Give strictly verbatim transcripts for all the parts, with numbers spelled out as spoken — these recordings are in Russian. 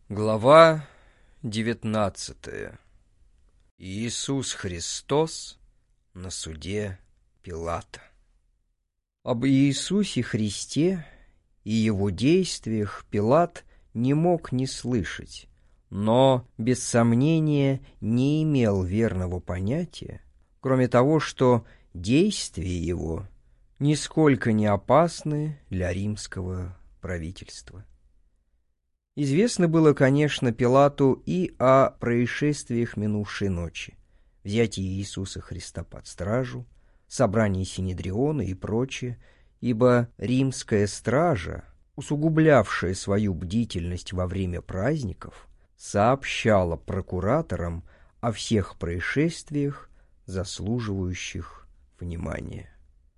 Глава девятнадцатая. Иисус Христос на суде Пилата. Об Иисусе Христе и его действиях Пилат не мог не слышать, но, без сомнения, не имел верного понятия, кроме того, что действия его нисколько не опасны для римского правительства. Известно было, конечно, Пилату и о происшествиях минувшей ночи, взятии Иисуса Христа под стражу, собрании Синедриона и прочее, ибо римская стража, усугублявшая свою бдительность во время праздников, сообщала прокураторам о всех происшествиях, заслуживающих внимания.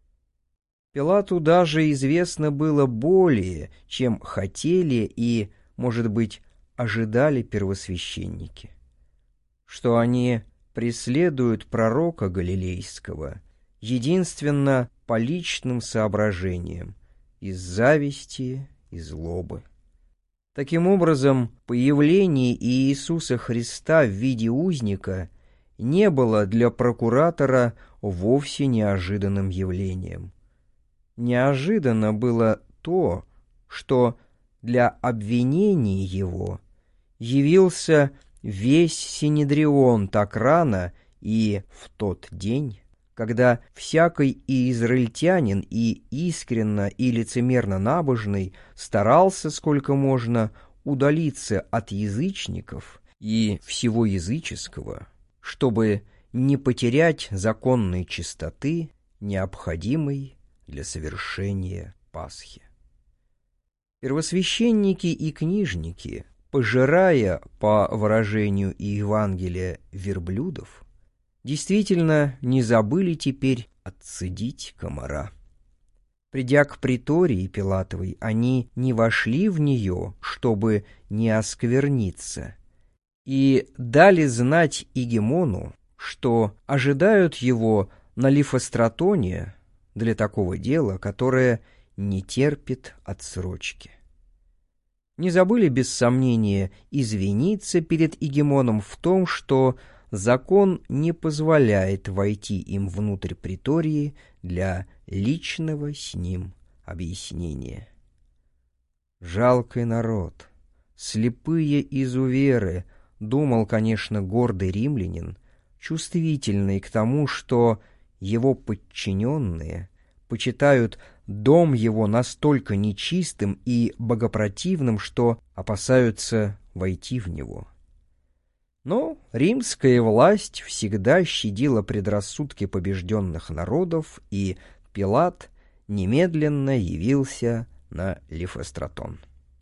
Пилату даже известно было более, чем хотели и, может быть, ожидали первосвященники, что они преследуют пророка Галилейского единственно по личным соображениям, из зависти и злобы. Таким образом, появление Иисуса Христа в виде узника не было для прокуратора вовсе неожиданным явлением. Неожиданно было то, что для обвинения его явился весь Синедрион так рано и в тот день, когда всякий и израильтянин, и искренно, и лицемерно набожный старался сколько можно удалиться от язычников и всего языческого, чтобы не потерять законной чистоты, необходимой для совершения Пасхи. Первосвященники и книжники, пожирая, по выражению Евангелия, верблюдов, действительно не забыли теперь отцедить комара. Придя к притории Пилатовой, они не вошли в нее, чтобы не оскверниться, и дали знать Игемону, что ожидают его на Лифостратоне для такого дела, которое не терпит отсрочки. Не забыли без сомнения извиниться перед Игемоном в том, что закон не позволяет войти им внутрь притории для личного с ним объяснения. Жалкий народ, слепые изуверы, думал, конечно, гордый римлянин, чувствительный к тому, что его подчиненные почитают дом его настолько нечистым и богопротивным, что опасаются войти в него. Но римская власть всегда щадила предрассудки побежденных народов, и Пилат немедленно явился на Лифостратон.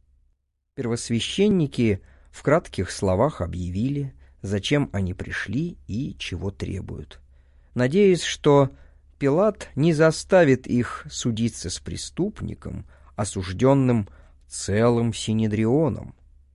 Первосвященники в кратких словах объявили, зачем они пришли и чего требуют, надеясь, что Пилат не заставит их судиться с преступником, осужденным целым Синедрионом.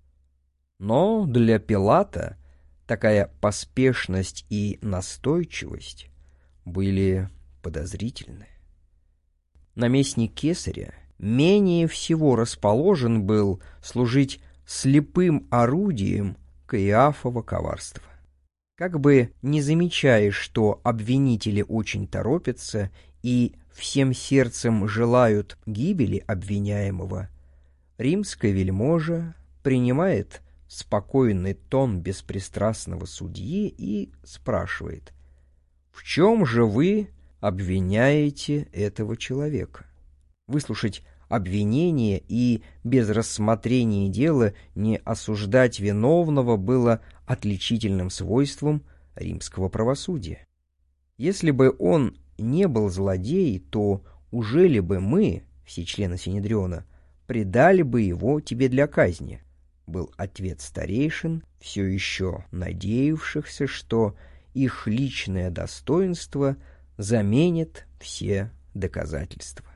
Но для Пилата такая поспешность и настойчивость были подозрительны. Наместник Кесаря менее всего расположен был служить слепым орудием Каиафова коварства. Как бы не замечаешь, что обвинители очень торопятся и всем сердцем желают гибели обвиняемого, римская вельможа принимает спокойный тон беспристрастного судьи и спрашивает: «В чем же вы обвиняете этого человека?» Выслушать обвинение и без рассмотрения дела не осуждать виновного было отличительным свойством римского правосудия. Если бы он не был злодей, то ужели бы мы, все члены Синедриона, предали бы его тебе для казни? Был ответ старейшин, все еще надеявшихся, что их личное достоинство заменит все доказательства.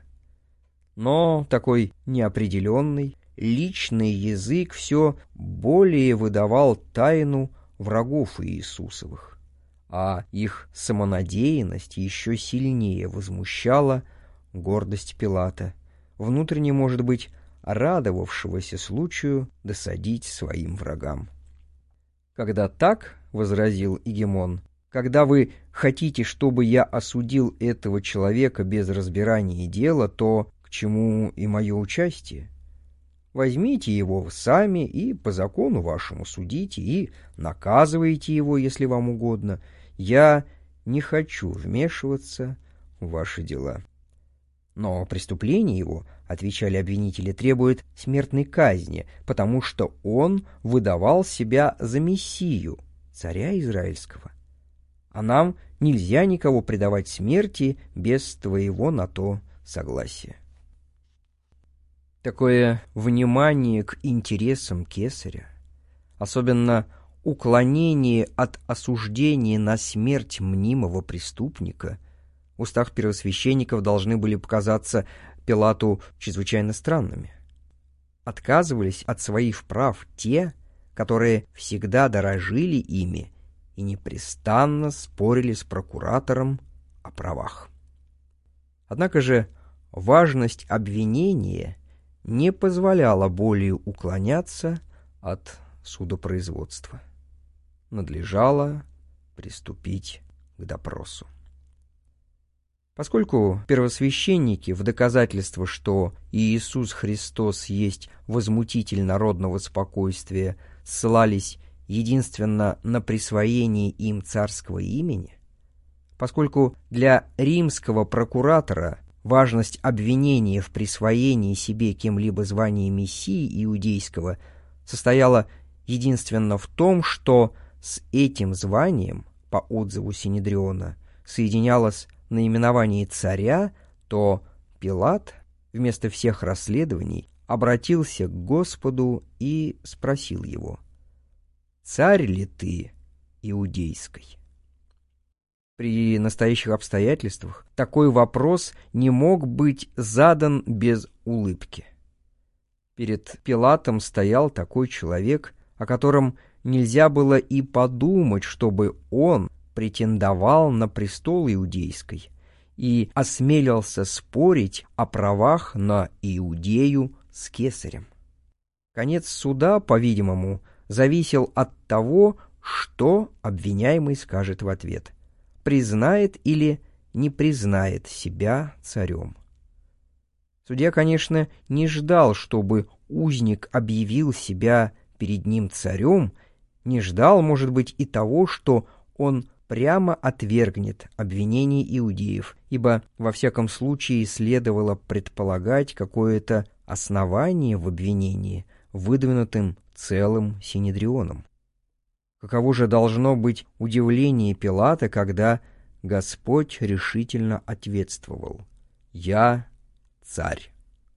Но такой неопределенный, личный язык все более выдавал тайну врагов Иисусовых, а их самонадеянность еще сильнее возмущала гордость Пилата, внутренне, может быть, радовавшегося случаю досадить своим врагам. «Когда так, — возразил Игемон, — когда вы хотите, чтобы я осудил этого человека без разбирания дела, то к чему и мое участие? Возьмите его сами и по закону вашему судите и наказывайте его, если вам угодно. Я не хочу вмешиваться в ваши дела». Но преступление его, — отвечали обвинители, — требует смертной казни, потому что он выдавал себя за Мессию, царя Израильского. А нам нельзя никого предавать смерти без твоего на то согласия. Такое внимание к интересам кесаря, особенно уклонение от осуждения на смерть мнимого преступника, в устах первосвященников должны были показаться Пилату чрезвычайно странными. Отказывались от своих прав те, которые всегда дорожили ими и непрестанно спорили с прокуратором о правах. Однако же важность обвинения не позволяла более уклоняться от судопроизводства. Надлежало приступить к допросу. Поскольку первосвященники в доказательство, что Иисус Христос есть возмутитель народного спокойствия, ссылались единственно на присвоение им царского имени, поскольку для римского прокуратора важность обвинения в присвоении себе кем-либо звания Мессии иудейского состояла единственно в том, что с этим званием, по отзыву Синедриона, соединялось наименование царя, то Пилат вместо всех расследований обратился к Господу и спросил его: «Царь ли ты иудейской?» При настоящих обстоятельствах такой вопрос не мог быть задан без улыбки. Перед Пилатом стоял такой человек, о котором нельзя было и подумать, чтобы он претендовал на престол иудейской и осмелился спорить о правах на Иудею с кесарем. Конец суда, по-видимому, зависел от того, что обвиняемый скажет в ответ: признает или не признает себя царем. Судья, конечно, не ждал, чтобы узник объявил себя перед ним царем, не ждал, может быть, и того, что он прямо отвергнет обвинение иудеев, ибо во всяком случае следовало предполагать какое-то основание в обвинении, выдвинутым целым Синедрионом. Каково же должно быть удивление Пилата, когда Господь решительно ответствовал: «Я царь».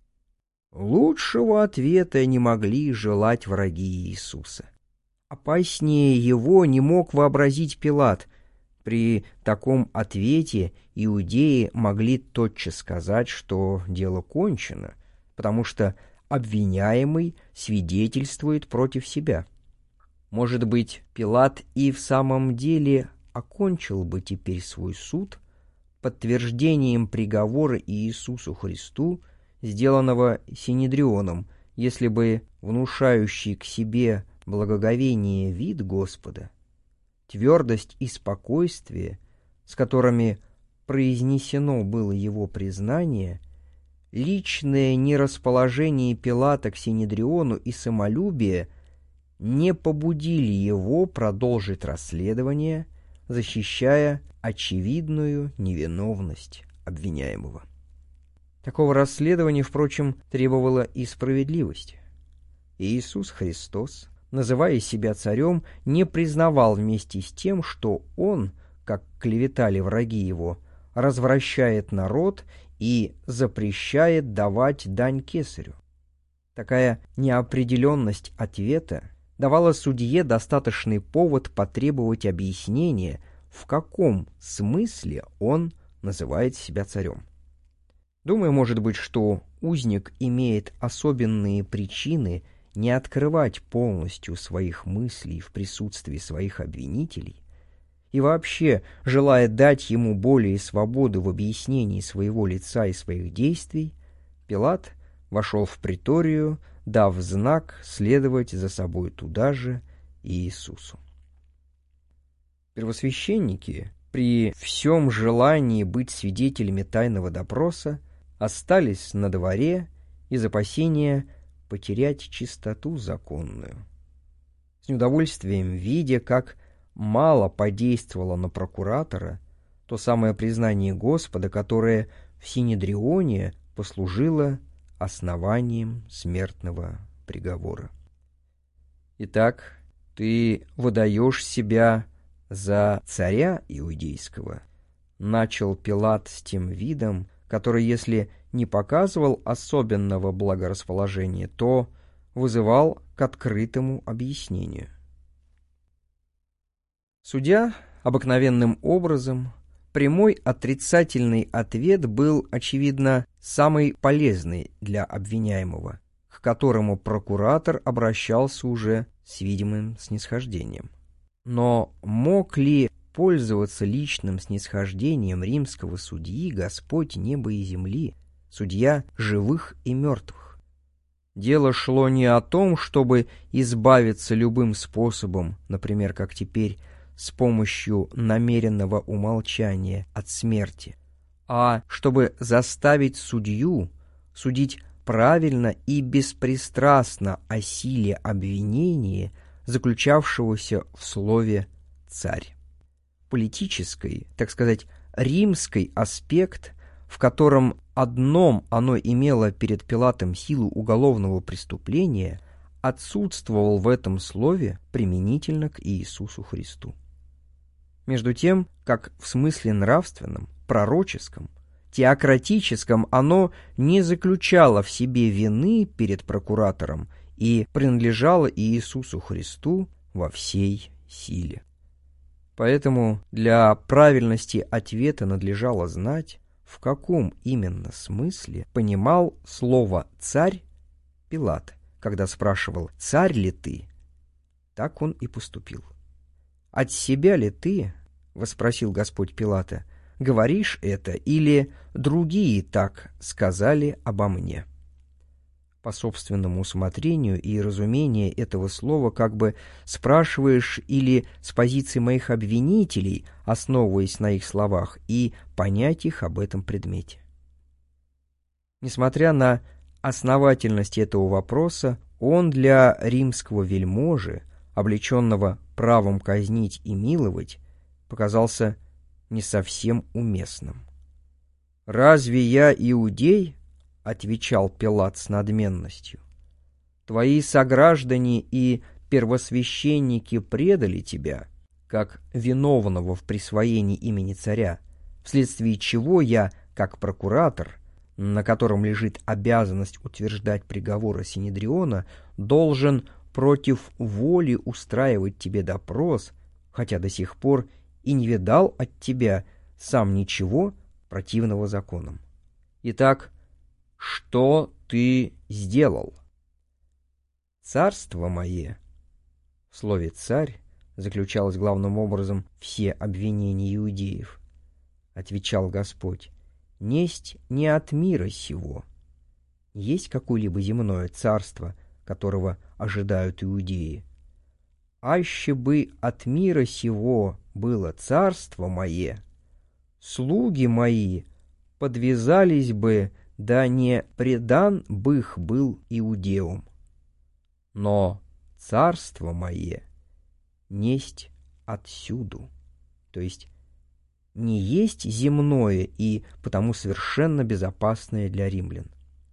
Лучшего ответа не могли желать враги Иисуса. Опаснее его не мог вообразить Пилат. При таком ответе иудеи могли тотчас сказать, что дело кончено, потому что обвиняемый свидетельствует против себя. Может быть, Пилат и в самом деле окончил бы теперь свой суд подтверждением приговора Иисусу Христу, сделанного Синедрионом, если бы внушающий к себе благоговение вид Господа, твердость и спокойствие, с которыми произнесено было его признание, личное нерасположение Пилата к Синедриону и самолюбие не побудили его продолжить расследование, защищая очевидную невиновность обвиняемого. Такого расследования, впрочем, требовала и справедливость. Иисус Христос, называя себя царем, не признавал вместе с тем, что он, как клеветали враги его, развращает народ и запрещает давать дань кесарю. Такая неопределенность ответа давала судье достаточный повод потребовать объяснения, в каком смысле он называет себя царем. Думаю, может быть, что узник имеет особенные причины не открывать полностью своих мыслей в присутствии своих обвинителей и вообще, желая дать ему более свободы в объяснении своего лица и своих действий, Пилат вошел в приторию, дав знак следовать за собой туда же Иисусу. Первосвященники, при всем желании быть свидетелями тайного допроса, остались на дворе из опасения потерять чистоту законную. С неудовольствием, видя, как мало подействовало на прокуратора то самое признание Господа, которое в Синедрионе послужило основанием смертного приговора. «Итак, ты выдаешь себя за царя иудейского», — начал Пилат с тем видом, который, если не показывал особенного благорасположения, то вызывал к открытому объяснению. Судя обыкновенным образом, прямой отрицательный ответ был, очевидно, самый полезный для обвиняемого, к которому прокуратор обращался уже с видимым снисхождением. Но мог ли пользоваться личным снисхождением римского судьи Господь неба и земли, судья живых и мертвых? Дело шло не о том, чтобы избавиться любым способом, например, как теперь, с помощью намеренного умолчания от смерти, а чтобы заставить судью судить правильно и беспристрастно о силе обвинения, заключавшегося в слове «царь». Политический, так сказать, римский аспект, в котором одном оно имело перед Пилатом силу уголовного преступления, отсутствовал в этом слове применительно к Иисусу Христу. Между тем, как в смысле нравственном, пророческом, теократическом оно не заключало в себе вины перед прокуратором и принадлежало Иисусу Христу во всей силе. Поэтому для правильности ответа надлежало знать, в каком именно смысле понимал слово «царь» Пилат, когда спрашивал «царь ли ты?». Так он и поступил. «От себя ли ты, — воспросил Господь Пилата, — говоришь это, или другие так сказали обо мне?» По собственному усмотрению и разумению этого слова как бы спрашиваешь или с позиции моих обвинителей, основываясь на их словах, и понять их об этом предмете. Несмотря на основательность этого вопроса, он для римского вельможи, облеченного правом казнить и миловать, показался не совсем уместным. «Разве я иудей?» — отвечал Пилат с надменностью. «Твои сограждане и первосвященники предали тебя, как виновного в присвоении имени царя, вследствие чего я, как прокуратор, на котором лежит обязанность утверждать приговоры Синедриона, должен против воли устраивать тебе допрос, хотя до сих пор и не видал от тебя сам ничего противного законам. Итак, что ты сделал?» «Царство мое», в слове «царь» заключалось главным образом все обвинения иудеев, отвечал Господь, «несть не от мира сего». Есть какое-либо земное царство, которого ожидают иудеи? «Аще бы от мира сего было царство мое, слуги мои подвязались бы, да не предан бых был иудеям. Но царство мое несть отсюду», то есть не есть земное и потому совершенно безопасное для римлян.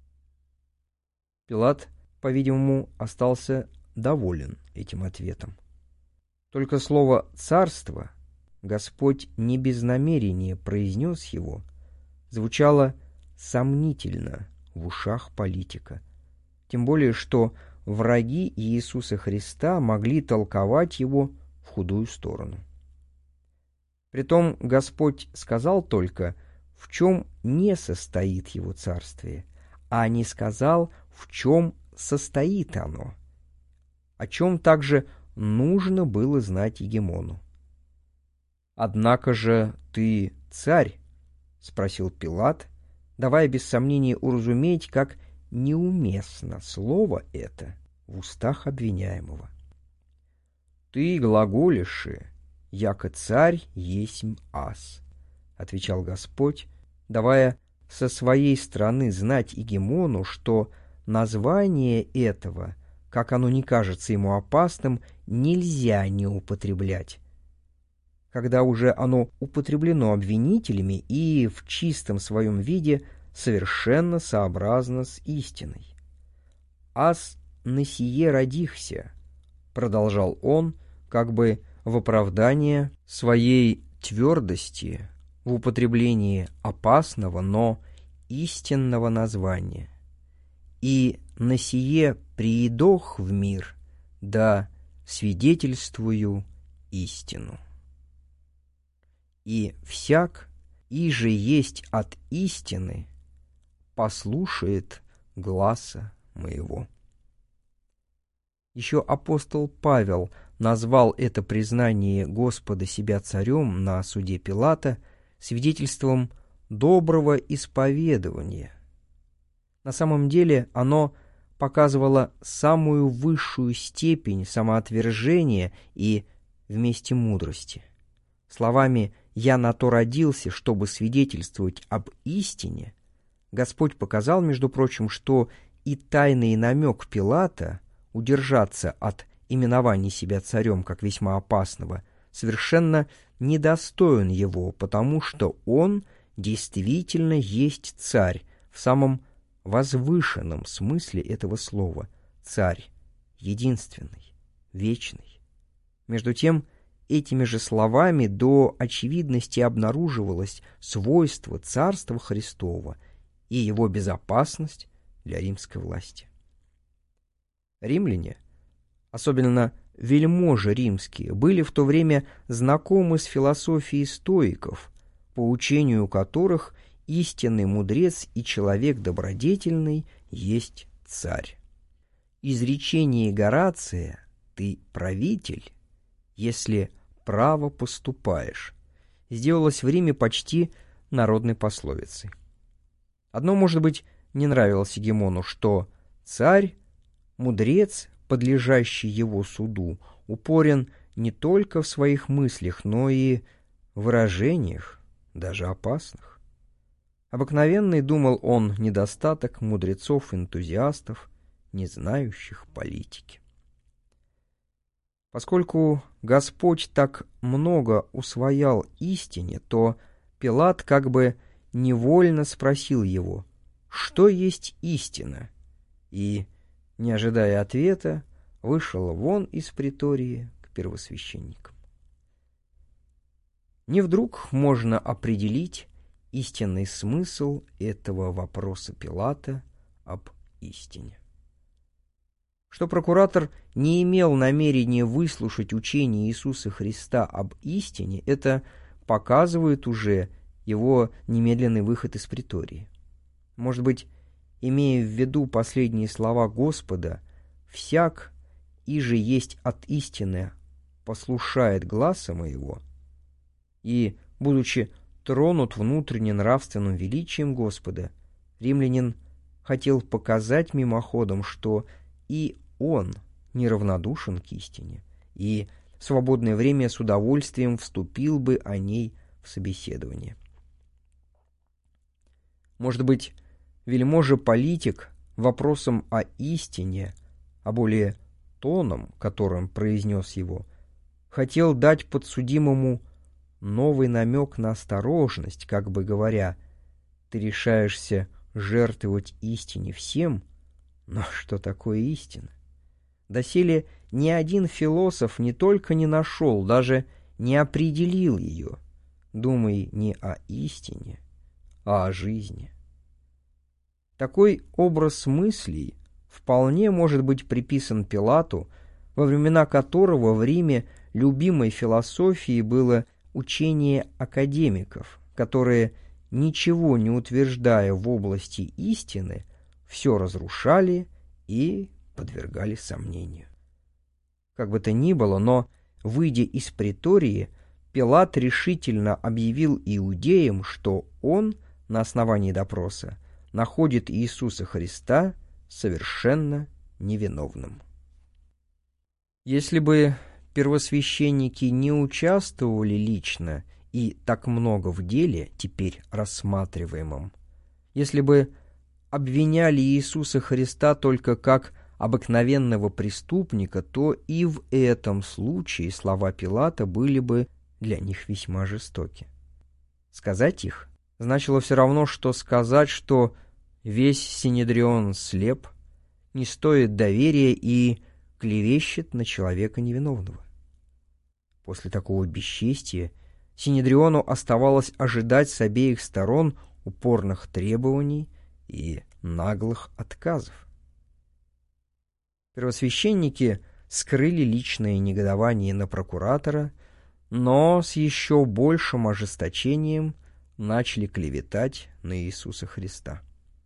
Пилат, по-видимому, остался доволен этим ответом. Только слово «царство» Господь не без намерения произнес его, звучало сомнительно в ушах политика, тем более что враги Иисуса Христа могли толковать его в худую сторону. Притом Господь сказал только, в чем не состоит его царствие, а не сказал, в чем состоит оно, о чем также нужно было знать Егемону. «Однако же ты царь?» — спросил Пилат, давая без сомнения уразуметь, как неуместно слово это в устах обвиняемого. «Ты глаголиши, яко царь есмь ас», — отвечал Господь, давая со своей стороны знать Игимону, что название этого, как оно не кажется ему опасным, нельзя не употреблять, когда уже оно употреблено обвинителями и в чистом своем виде совершенно сообразно с истиной. «Аз на сие родихся», — продолжал он, как бы в оправдание своей твердости в употреблении опасного, но истинного названия. «И на сие приидох в мир, да свидетельствую истину. И всяк, иже есть от истины, послушает гласа моего». Еще апостол Павел назвал это признание Господа себя царем на суде Пилата свидетельством доброго исповедования. На самом деле оно показывало самую высшую степень самоотвержения и вместе мудрости. Словами «я на то родился, чтобы свидетельствовать об истине», Господь показал, между прочим, что и тайный намек Пилата удержаться от именования себя царем как весьма опасного совершенно недостоин его, потому что он действительно есть царь в самом возвышенном смысле этого слова, царь, единственный, вечный. Между тем, этими же словами до очевидности обнаруживалось свойство царства Христова и его безопасность для римской власти. Римляне, особенно вельможи римские, были в то время знакомы с философией стоиков, по учению которых истинный мудрец и человек добродетельный есть царь. Изречение Горация «ты правитель, если право поступаешь» сделалось в Риме почти народной пословицей. Одно, может быть, не нравилось Игимону, что царь, мудрец, подлежащий его суду, упорен не только в своих мыслях, но и в выражениях, даже опасных. Обыкновенный, думал он, недостаток мудрецов-энтузиастов, не знающих политики. Поскольку Господь так много усвоял истине, то Пилат как бы невольно спросил его, что есть истина, и, не ожидая ответа, вышел вон из притории к первосвященникам. Не вдруг можно определить истинный смысл этого вопроса Пилата об истине. Что прокуратор не имел намерения выслушать учение Иисуса Христа об истине, это показывает уже его немедленный выход из притории. Может быть, имея в виду последние слова Господа «всяк, иже есть от истины, послушает гласа моего», и, будучи тронут внутренне нравственным величием Господа, римлянин хотел показать мимоходом, что и он неравнодушен к истине, и в свободное время с удовольствием вступил бы о ней в собеседование. Может быть, вельможа-политик вопросом о истине, а более тоном, которым произнес его, хотел дать подсудимому новый намек на осторожность, как бы говоря, ты решаешься жертвовать истине всем, но что такое истина? Доселе ни один философ не только не нашел, даже не определил ее, думай не о истине, а о жизни. Такой образ мыслей вполне может быть приписан Пилату, во времена которого в Риме любимой философией было учение академиков, которые, ничего не утверждая в области истины, все разрушали и подвергали сомнению. Как бы то ни было, но, выйдя из притории, Пилат решительно объявил иудеям, что он, на основании допроса, находит Иисуса Христа совершенно невиновным. Если бы первосвященники не участвовали лично и так много в деле, теперь рассматриваемом, если бы обвиняли Иисуса Христа только как обыкновенного преступника, то и в этом случае слова Пилата были бы для них весьма жестоки. Сказать их значило все равно, что сказать, что весь Синедрион слеп, не стоит доверия и клевещет на человека невиновного. После такого бесчестия Синедриону оставалось ожидать с обеих сторон упорных требований и наглых отказов. Первосвященники скрыли личное негодование на прокуратора, но с еще большим ожесточением начали клеветать на Иисуса Христа.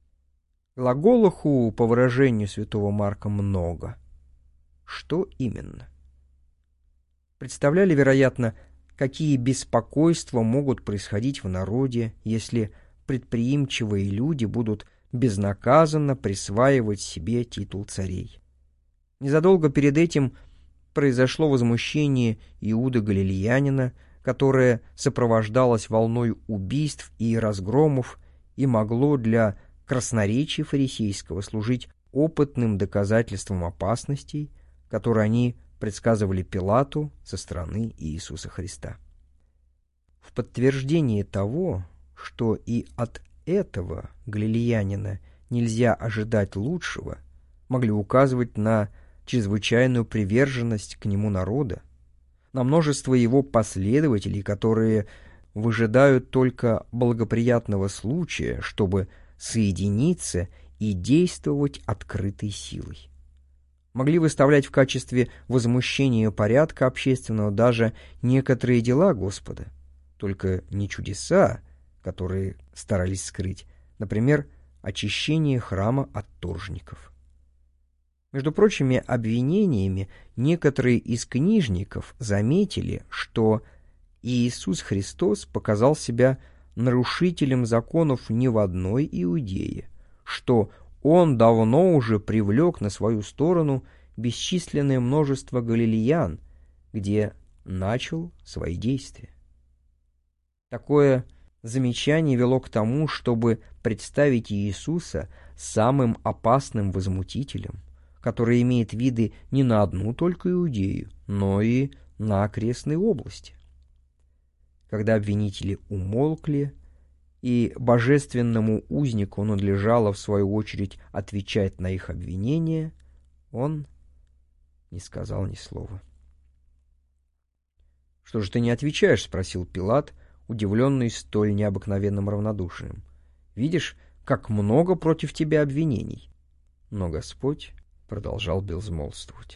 Глаголаху, по выражению святого Марка, много. Что именно? Представляли, вероятно, какие беспокойства могут происходить в народе, если предприимчивые люди будут безнаказанно присваивать себе титул царей. Незадолго перед этим произошло возмущение Иуды Галилеянина, которое сопровождалось волной убийств и разгромов и могло для красноречия фарисейского служить опытным доказательством опасностей, которые они предсказывали Пилату со стороны Иисуса Христа. В подтверждение того, что и от этого галилеянина нельзя ожидать лучшего, могли указывать на чрезвычайную приверженность к нему народа, на множество его последователей, которые выжидают только благоприятного случая, чтобы соединиться и действовать открытой силой. Могли выставлять в качестве возмущения порядка общественного даже некоторые дела Господа, только не чудеса, которые старались скрыть, например, очищение храма от торжников. Между прочими обвинениями, некоторые из книжников заметили, что Иисус Христос показал себя нарушителем законов не в одной Иудее, что Он давно уже привлек на свою сторону бесчисленное множество галилеян, где начал свои действия. Такое замечание вело к тому, чтобы представить Иисуса самым опасным возмутителем, который имеет виды не на одну только Иудею, но и на окрестные области. Когда обвинители умолкли, и божественному узнику надлежало, в свою очередь, отвечать на их обвинения, он не сказал ни слова. — Что же ты не отвечаешь? — спросил Пилат, удивленный столь необыкновенным равнодушием. — Видишь, как много против тебя обвинений. Но Господь продолжал безмолвствовать.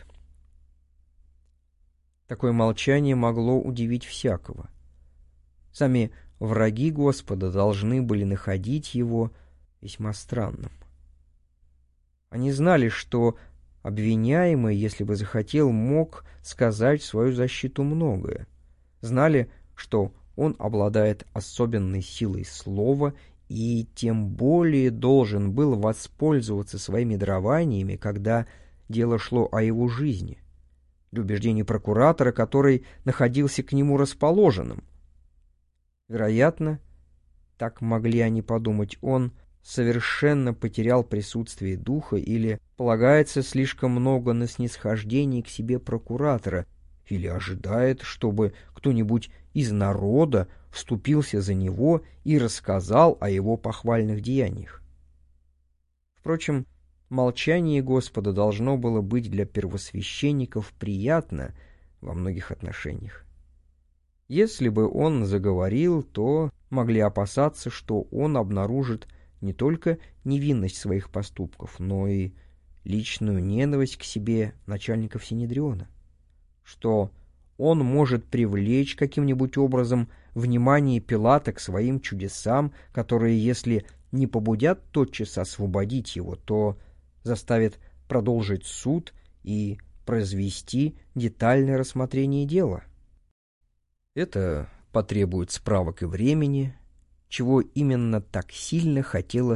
Такое молчание могло удивить всякого. Сами враги Господа должны были находить его весьма странным. Они знали, что обвиняемый, если бы захотел, мог сказать в свою защиту многое. Знали, что он обладает особенной силой слова и тем более должен был воспользоваться своими дарованиями, когда дело шло о его жизни, для убеждения прокуратора, который находился к нему расположенным. Вероятно, так могли они подумать, он совершенно потерял присутствие духа или полагается слишком много на снисхождение к себе прокуратора, или ожидает, чтобы кто-нибудь из народа вступился за него и рассказал о его похвальных деяниях. Впрочем, молчание Господа должно было быть для первосвященников приятно во многих отношениях. Если бы он заговорил, то могли опасаться, что он обнаружит не только невинность своих поступков, но и личную ненависть к себе начальников Синедриона, что он может привлечь каким-нибудь образом внимание Пилата к своим чудесам, которые, если не побудят тотчас освободить его, то заставят продолжить суд и произвести детальное рассмотрение дела. Это потребует справок и времени, чего именно так сильно хотелось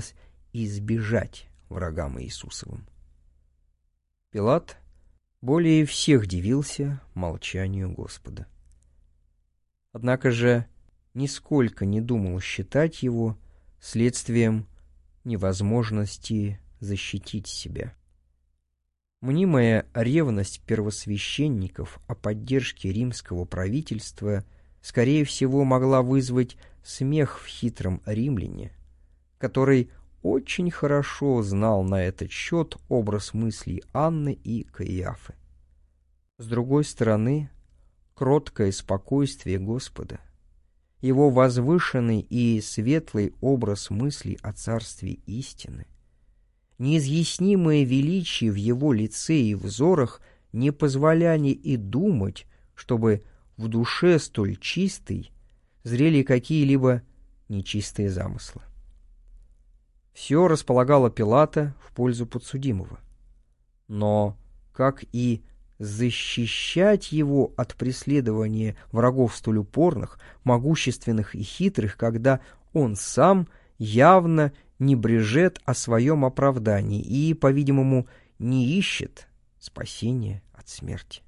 избежать врагам Иисусовым. Пилат более всех дивился молчанию Господа. Однако же нисколько не думал считать его следствием невозможности защитить себя. Мнимая ревность первосвященников о поддержке римского правительства, скорее всего, могла вызвать смех в хитром римляне, который очень хорошо знал на этот счет образ мыслей Анны и Каиафы. С другой стороны, кроткое спокойствие Господа, его возвышенный и светлый образ мыслей о царстве истины, неизъяснимое величие в его лице и взорах не позволяли и думать, чтобы в душе столь чистой зрели какие-либо нечистые замыслы. Все располагало Пилата в пользу подсудимого. Но, как и защищать его от преследования врагов столь упорных, могущественных и хитрых, когда он сам явно не брежет о своем оправдании и, по-видимому, не ищет спасения от смерти.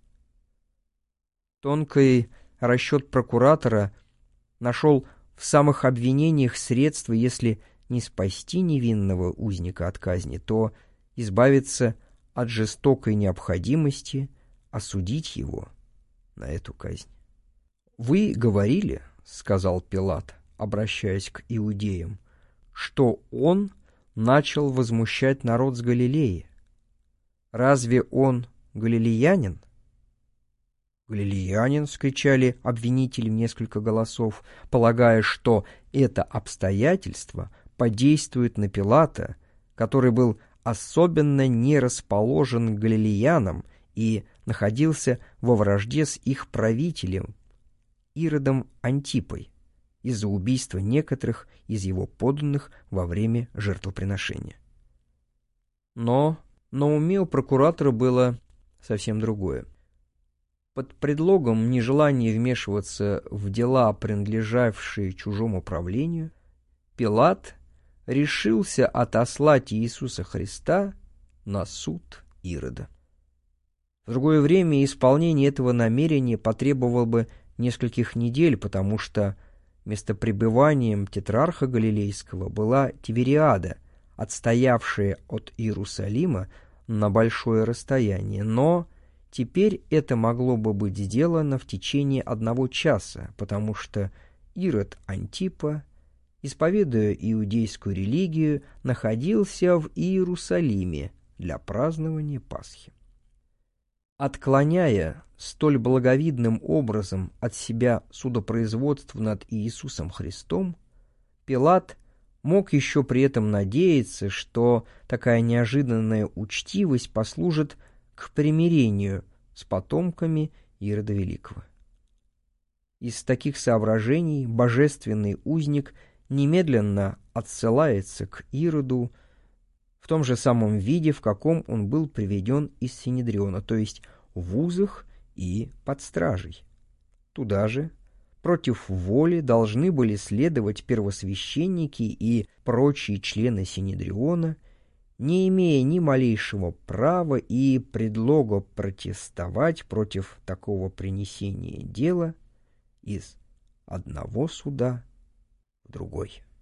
Тонкий расчет прокуратора нашел в самых обвинениях средства, если не спасти невинного узника от казни, то избавиться от жестокой необходимости осудить его на эту казнь. «Вы говорили, — сказал Пилат, обращаясь к иудеям, — что он начал возмущать народ с Галилеи. Разве он галилеянин?» «Галилеянин!» — скричали обвинители в несколько голосов, полагая, что это обстоятельство подействует на Пилата, который был особенно не расположен к галилеянам и находился во вражде с их правителем Иродом Антипой из-за убийства некоторых из его подданных во время жертвоприношения. Но на уме у прокуратора было совсем другое. Под предлогом нежелания вмешиваться в дела, принадлежавшие чужому правлению, Пилат решился отослать Иисуса Христа на суд Ирода. В другое время исполнение этого намерения потребовало бы нескольких недель, потому что местопребыванием тетрарха Галилейского была Тивериада, отстоявшая от Иерусалима на большое расстояние, но теперь это могло бы быть сделано в течение одного часа, потому что Ирод Антипа, исповедуя иудейскую религию, находился в Иерусалиме для празднования Пасхи. Отклоняя столь благовидным образом от себя судопроизводство над Иисусом Христом, Пилат мог еще при этом надеяться, что такая неожиданная учтивость послужит к примирению с потомками Ирода Великого. Из таких соображений божественный узник немедленно отсылается к Ироду в том же самом виде, в каком он был приведен из Синедриона, то есть в узах и под стражей. Туда же, против воли, должны были следовать первосвященники и прочие члены Синедриона, не имея ни малейшего права и предлога протестовать против такого принесения дела из одного суда в другой.